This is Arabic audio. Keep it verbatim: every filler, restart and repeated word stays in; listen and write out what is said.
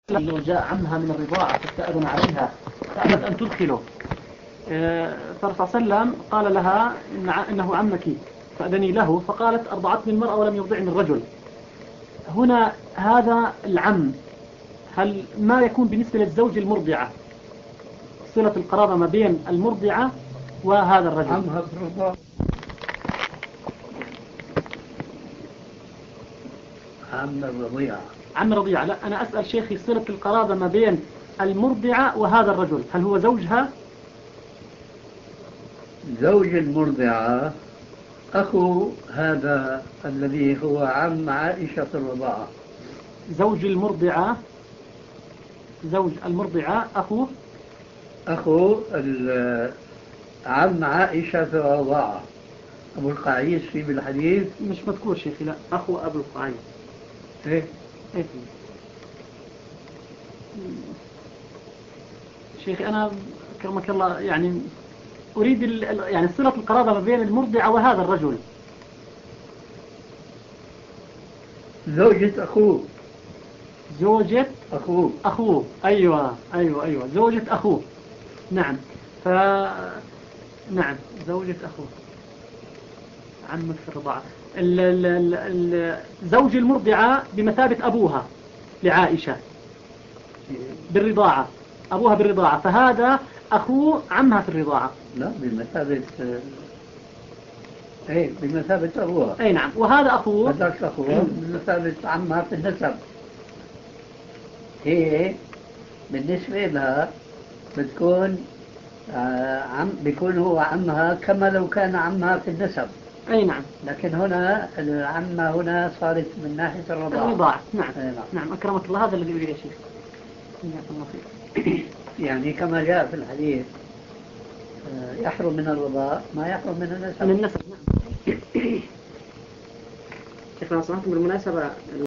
لو جاء عمها من الرضاعة فاستأذن عليها فأبت أن تدخله، فالرسول صلى الله عليه وسلم قال لها إن إنه عمك فأذني له، فقالت أرضعتني المرأة ولم يرضعني الرجل. هنا هذا العم هل ما يكون بالنسبة للزوج المرضعة صلة القرابة ما بين المرضعة وهذا الرجل؟ عمها في الرضاعة، عم الرضيعة. عم الرضيعة. لا، أنا أسأل شيخي صلة القرابة ما بين المرضعة وهذا الرجل، هل هو زوجها؟ زوج المرضعة أخو هذا الذي هو عم عائشة في الرضاعة. زوج المرضعة زوج المرضعة أخو أخو عم عائشة في الرضاعة. أبو القعيس في بالحديث مش مذكور شيخي. لا، أخو أبو القعيس. إيه إيه شيخي، أنا كرمك الله يعني أريد يعني صلة القرابة ما بين المرضعة وهذا الرجل. زوجة أخوه. زوجة أخوه أخوه أيوة أيوة أيوة زوجة أخوه. نعم. ف نعم زوجة أخوه عمك في الرضاعة. ال... ال... ال... ال... زوج المرضعة بمثابة أبوها لعائشة بالرضاعة، أبوها بالرضاعة، فهذا أخوه عمها في الرضاعة. لا، بمثابة ايه بمثابة أخوها. أي نعم، وهذا أخوه هذاك أخوها بمثابة عمها في النسب. هي بالنسبة لها بتكون آه عم بيكون هو عمها كما لو كان عمها في النسب. أي نعم. لكن هنا العمة هنا صارت من ناحية الرضاعة. الرضاعة. نعم. نعم. نعم أكرمك الله، هذا الذي أريد يا شيخ. يعني كما جاء في الحديث آه يحرم من الرضاعة ما يحرم من النسب. من النسب. نعم. شيخنا سمعتم بالمناسبة